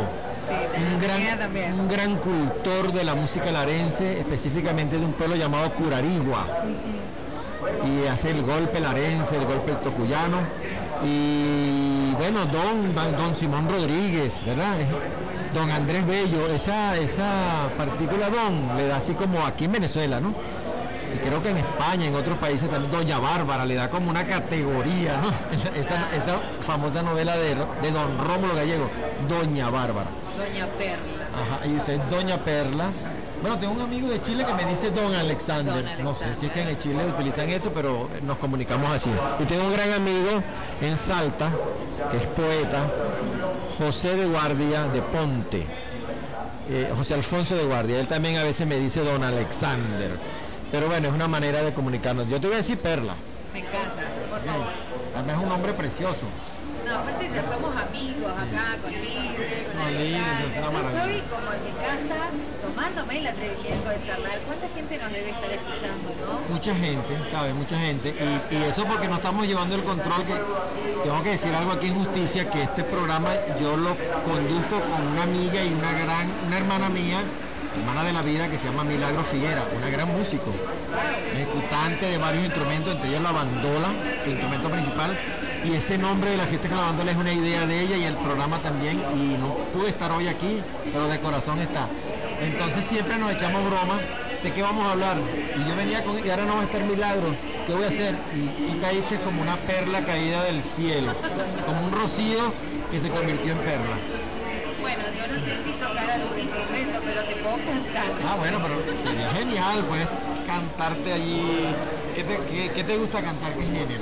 un gran cultor de la música larense, específicamente de un pueblo llamado Curarigua. Y hace el golpe larense, el golpe tocuyano. Y bueno, don Simón Rodríguez, ¿verdad? Don Andrés Bello, esa partícula don le da así como aquí en Venezuela, ¿no? Y creo que en España, en otros países también, Doña Bárbara le da como una categoría, ¿no? Esa famosa novela de don Rómulo Gallego, Doña Bárbara. Doña Perla. Ajá, y usted Doña Perla. Bueno, tengo un amigo de Chile que me dice Don Alexander. No sé si es que en Chile utilizan eso, pero nos comunicamos así. Y tengo un gran amigo en Salta, que es poeta, José de Guardia de Ponte. José Alfonso de Guardia. Él también a veces me dice Don Alexander. Pero bueno, es una manera de comunicarnos. Yo te voy a decir Perla. Me encanta, por favor. Además es un nombre precioso. No, aparte ya somos amigos acá con Lidia, con Alexander. Es una maravilla. Estoy como en mi casa tomándome el atrevimiento de charlar. ¿Cuánta gente nos debe estar escuchando, no? Mucha gente, ¿sabes? Mucha gente. Y eso porque no estamos llevando el control, que tengo que decir algo aquí en Justicia, que este programa yo lo conduzco con una amiga y una hermana mía, hermana de la vida, que se llama Milagro Figuera, una gran músico, ejecutante de varios instrumentos, entre ellos la bandola, su instrumento principal. Y ese nombre de la fiesta con la bandola es una idea de ella y el programa también, y no pude estar hoy aquí, pero de corazón está. Entonces siempre nos echamos broma de qué vamos a hablar. Y yo venía con, y ahora no va a estar Milagros, ¿qué voy a hacer? Y tú caíste como una perla caída del cielo, como un rocío que se convirtió en perla. Bueno, yo no sé si tocar algún instrumento, pero te puedo cantar. Ah, bueno, pero sería genial, puedes cantarte allí. ¿Qué te gusta cantar? ¿Qué género?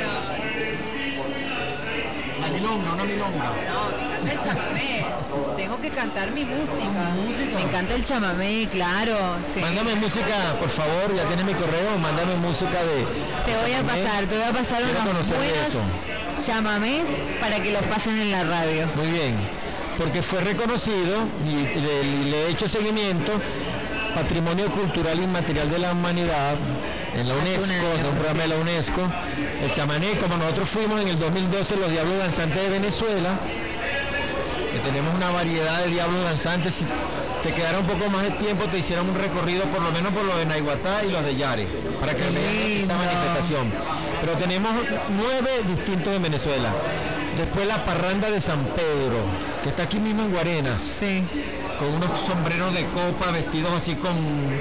La milonga, una milonga. No, me encanta el chamamé. Tengo que cantar mi música. Me encanta el chamamé, claro. Sí. Mándame música, por favor, ya tienes mi correo, mándame música de... Te voy a pasar unos buenos chamamés para que los pasen en la radio. Muy bien, porque fue reconocido y le he hecho seguimiento, Patrimonio Cultural Inmaterial de la Humanidad, en la UNESCO, en un programa de la UNESCO. El chamané, como nosotros fuimos en el 2012 los Diablos Danzantes de Venezuela, que tenemos una variedad de diablos danzantes. Si te quedara un poco más de tiempo, te hicieran un recorrido por lo menos por los de Naiguatá y los de Yare, para que vean esa manifestación. Pero tenemos 9 distintos en Venezuela. Después la parranda de San Pedro, que está aquí mismo en Guarenas. Sí. Con unos sombreros de copa, vestidos así con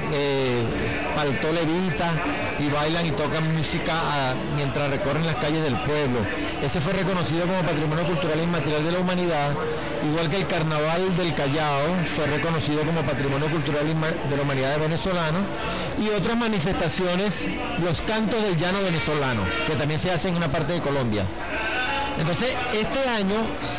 paltó levita, y bailan y tocan música mientras recorren las calles del pueblo. Ese fue reconocido como Patrimonio Cultural Inmaterial de la Humanidad, igual que el Carnaval del Callao fue reconocido como Patrimonio Cultural de la Humanidad de venezolano, y otras manifestaciones, los cantos del llano venezolano, que también se hacen en una parte de Colombia. Entonces, este año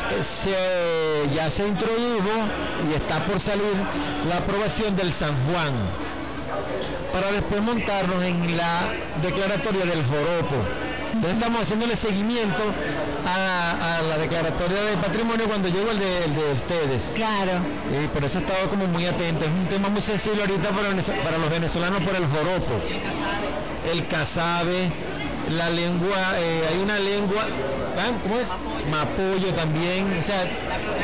ya se introdujo y está por salir la aprobación del San Juan, para después montarnos en la declaratoria del joropo. Entonces estamos haciéndole seguimiento a la declaratoria de patrimonio cuando llegó el de ustedes. Claro. Y por eso he estado como muy atento. Es un tema muy sensible ahorita para los venezolanos por el joropo. El casabe, la lengua, hay una lengua, ¿cómo es? Mapoyo también, o sea...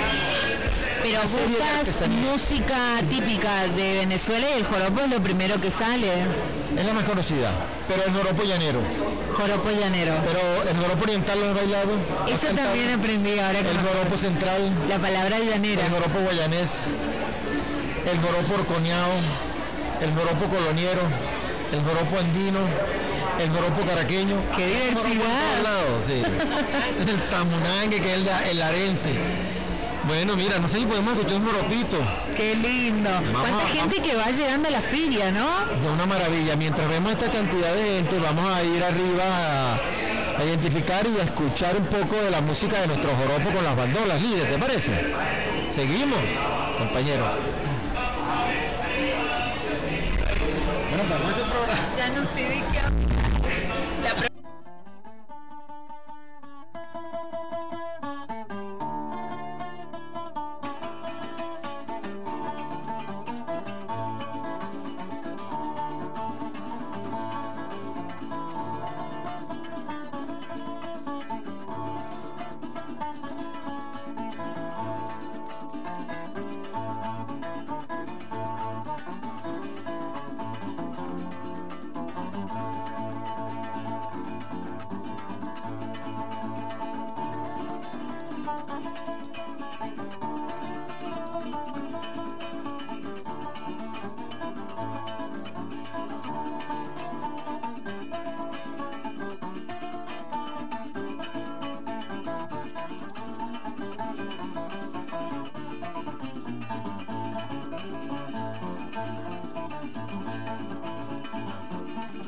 Pero buscas música típica de Venezuela y el joropo es lo primero que sale. Es la más conocida, pero el joropo llanero. Joropo llanero. Pero el joropo oriental lo he bailado. Eso también aprendí ahora. El joropo central. La palabra llanera. El joropo guayanés. El joropo orcoñao. El joropo coloniero. El joropo andino. El joropo caraqueño. ¡Qué diversidad! Sí. El tamunangue, que es el arense. Bueno, mira, no sé si podemos escuchar un joropito. ¡Qué lindo! ¿Cuánta gente que va llegando a la feria, no? Es una maravilla. Mientras vemos esta cantidad de gente, vamos a ir arriba a identificar y a escuchar un poco de la música de nuestro joropo con las bandolas. Líder, ¿te parece? Seguimos, compañeros. Bueno, vamos a hacer programa. Ya no sé de qué...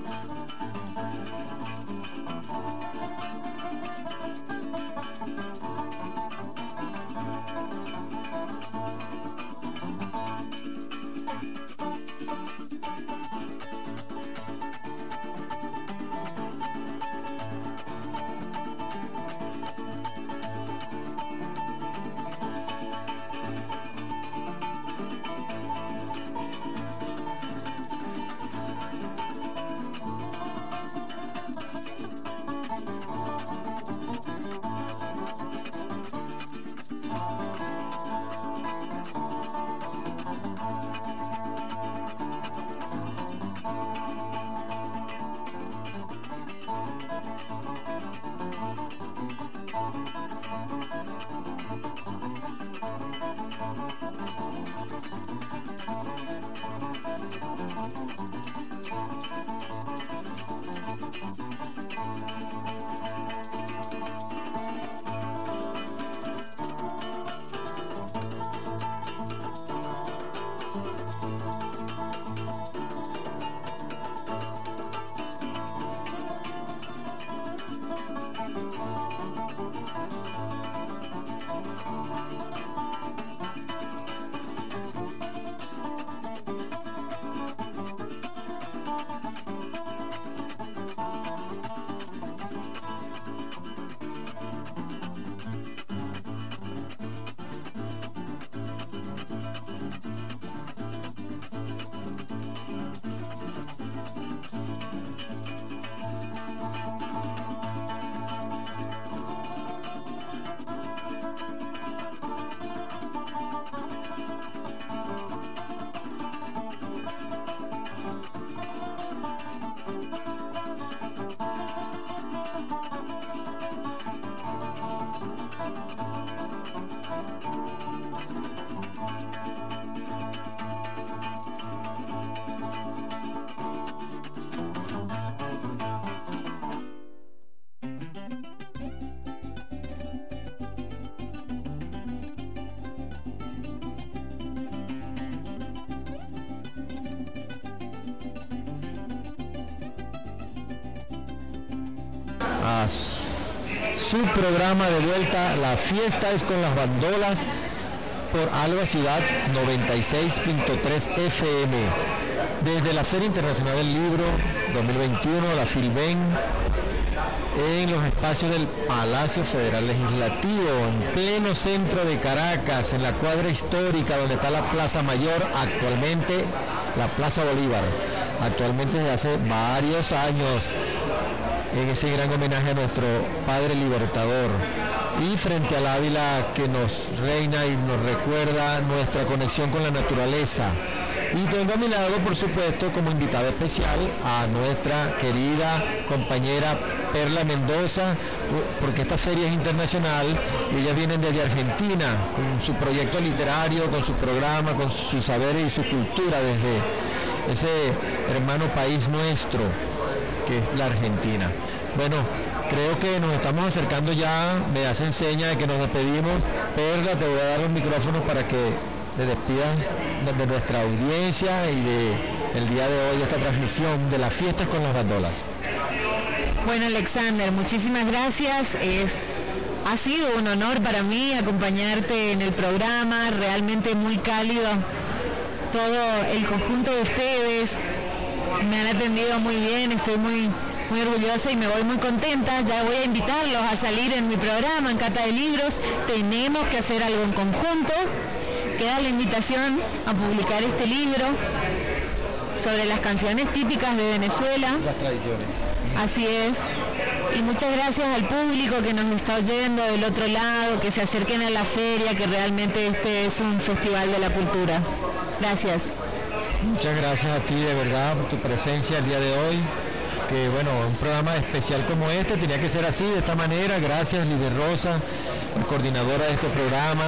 A su programa de vuelta, La Fiesta es con las Bandolas, por Alba Ciudad 96.3 FM. Desde la Feria Internacional del Libro 2021, la Filben, en los espacios del Palacio Federal Legislativo, en pleno centro de Caracas, en la cuadra histórica donde está la Plaza Mayor, actualmente la Plaza Bolívar, actualmente desde hace varios años, en ese gran homenaje a nuestro Padre Libertador, y frente al Ávila que nos reina y nos recuerda nuestra conexión con la naturaleza. Y tengo a mi lado, por supuesto, como invitada especial a nuestra querida compañera Perla Mendoza, porque esta feria es internacional y ellas vienen desde Argentina con su proyecto literario, con su programa, con sus saberes y su cultura desde ese hermano país nuestro que es la Argentina. Bueno, creo que nos estamos acercando ya, me hacen seña de que nos despedimos. Perla, te voy a dar los micrófonos para que te despidas de nuestra audiencia y del día de hoy, esta transmisión de las fiestas con las bandolas. Bueno, Alexander, muchísimas gracias. Ha sido un honor para mí acompañarte en el programa, realmente muy cálido todo el conjunto de ustedes. Me han atendido muy bien, estoy muy orgullosa y me voy muy contenta. Ya voy a invitarlos a salir en mi programa, en Cata de Libros. Tenemos que hacer algo en conjunto. Queda la invitación a publicar este libro sobre las canciones típicas de Venezuela. Las tradiciones. Así es. Y muchas gracias al público que nos está oyendo del otro lado, que se acerquen a la feria, que realmente este es un festival de la cultura. Gracias. Muchas gracias a ti de verdad por tu presencia el día de hoy, que bueno, un programa especial como este tenía que ser así, de esta manera. Gracias Lidia Rosa, la coordinadora de este programa,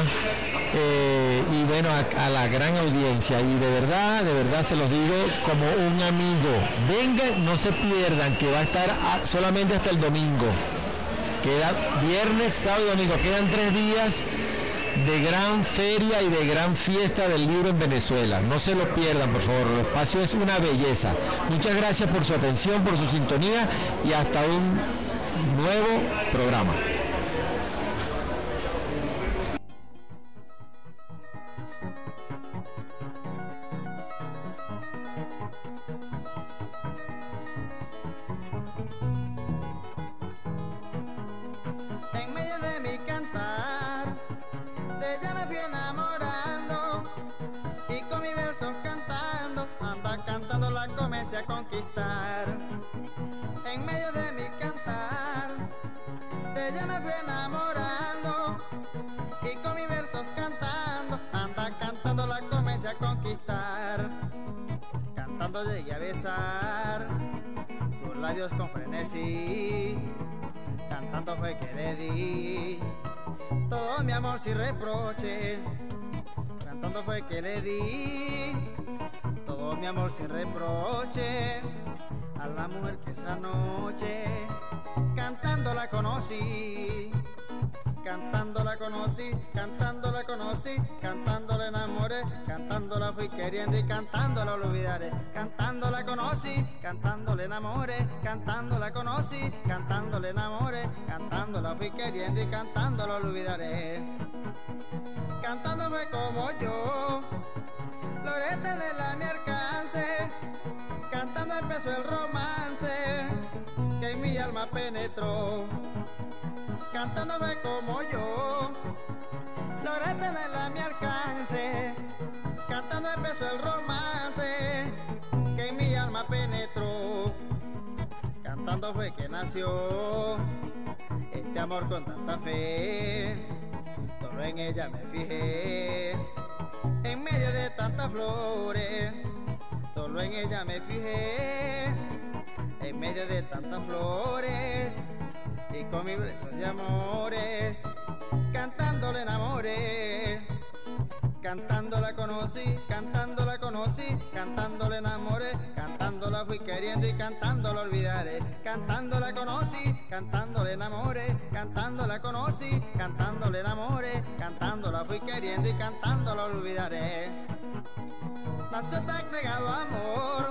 y bueno, a la gran audiencia, y de verdad se los digo como un amigo, vengan, no se pierdan, que va a estar solamente hasta el domingo, queda viernes, sábado y domingo, quedan 3 días de gran feria y de gran fiesta del libro en Venezuela. No se lo pierdan, por favor, el espacio es una belleza. Muchas gracias por su atención, por su sintonía y hasta un nuevo programa. En medio de mi cantar, de ella me fui enamorando, y con mis versos cantando, anda cantando la comencé a conquistar. En medio de mi cantar, de ella me fui enamorando, y con mis versos cantando, anda cantando la comencé a conquistar. Cantando llegué a besar sus labios con frenesí, cantando fue que le di todo mi amor sin reproche. Cantando fue que le di todo mi amor sin reproche a la mujer que esa noche cantando la conocí. Cantando la conocí, cantando la conocí, cantando la enamoré, cantando la fui queriendo y cantando la olvidaré. Cantando la conocí, cantando la enamoré, cantando la conocí, cantando la enamoré, cantando la fui queriendo y cantando la olvidaré. Cantando fue como yo, Lorete de la mi alcance, cantando empezó el romance que en mi alma penetró. Cantando fue como yo, Lorete de la mi alcance, cantando empezó el romance que en mi alma penetró. Cantando fue que nació este amor con tanta fe, solo en ella me fijé, en medio de tantas flores, solo en ella me fijé, en medio de tantas flores. Y con mis besos de amores, cantando la enamoré, cantando la conocí, cantando la conocí, cantando la enamoré, cantando la fui queriendo y cantando la olvidaré. Cantando la conocí, cantando la enamoré, cantando la conocí, cantando la enamoré, cantando la fui queriendo y cantando la olvidaré. Nació tan negado amor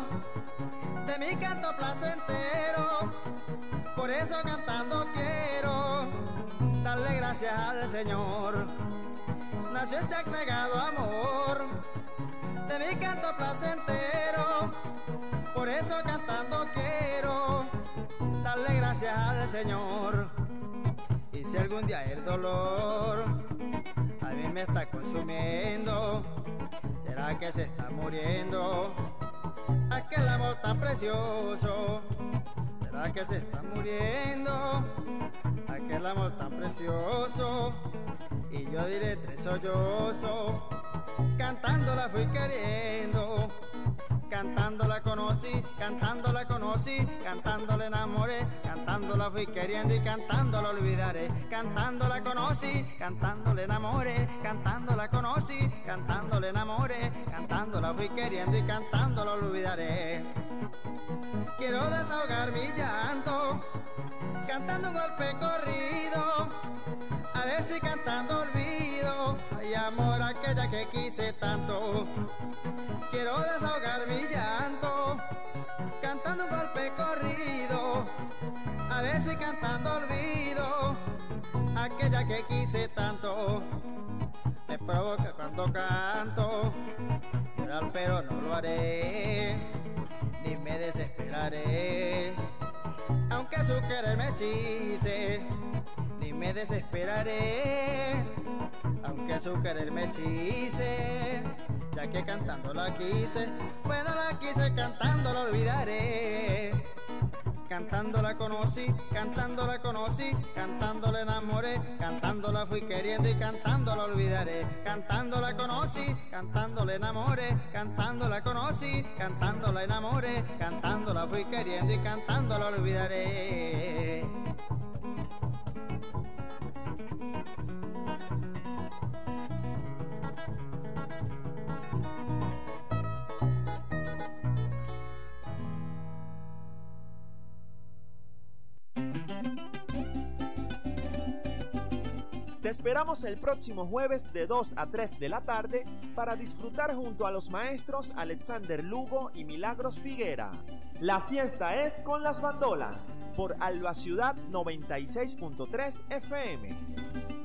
de mi canto placentero, por eso cantando quiero darle gracias al Señor. Nació este abnegado amor de mi canto placentero, por eso cantando quiero darle gracias al Señor. Y si algún día el dolor a mí me está consumiendo, será que se está muriendo aquel amor tan precioso. ¿Será que se está muriendo aquel amor tan precioso? Y yo diré tres sollozos, cantando la fui queriendo, cantando la conocí, cantando la conocí, cantando la enamoré, cantando la fui queriendo y cantando la olvidaré. Cantando la conocí, cantando la enamoré, cantando la conocí, cantando la enamoré, cantando la fui queriendo y cantando la olvidaré. Quiero desahogar mi llanto, cantando un golpe corrido, a ver si cantando olvido, ay amor aquella que quise tanto. Quiero desahogar mi llanto, cantando un golpe corrido, a ver si cantando olvido, aquella que quise tanto. Me provoca cuando canto, llorar pero no lo haré, ni me desesperaré, aunque su querer me hechice, ni me desesperaré, aunque su querer me hechice, ya que cantando la quise, bueno la quise, cantando la olvidaré. Cantando la conocí, cantando la conocí, cantando la enamoré, cantando la fui queriendo y cantando la olvidaré. Cantando la conocí, cantando la enamoré, cantando la conocí, cantando la enamoré, cantando la fui queriendo y cantando la olvidaré. esperamos el próximo jueves de 2 a 3 de la tarde para disfrutar junto a los maestros Alexander Lugo y Milagros Figuera. La fiesta es con las bandolas por Alba Ciudad 96.3 FM.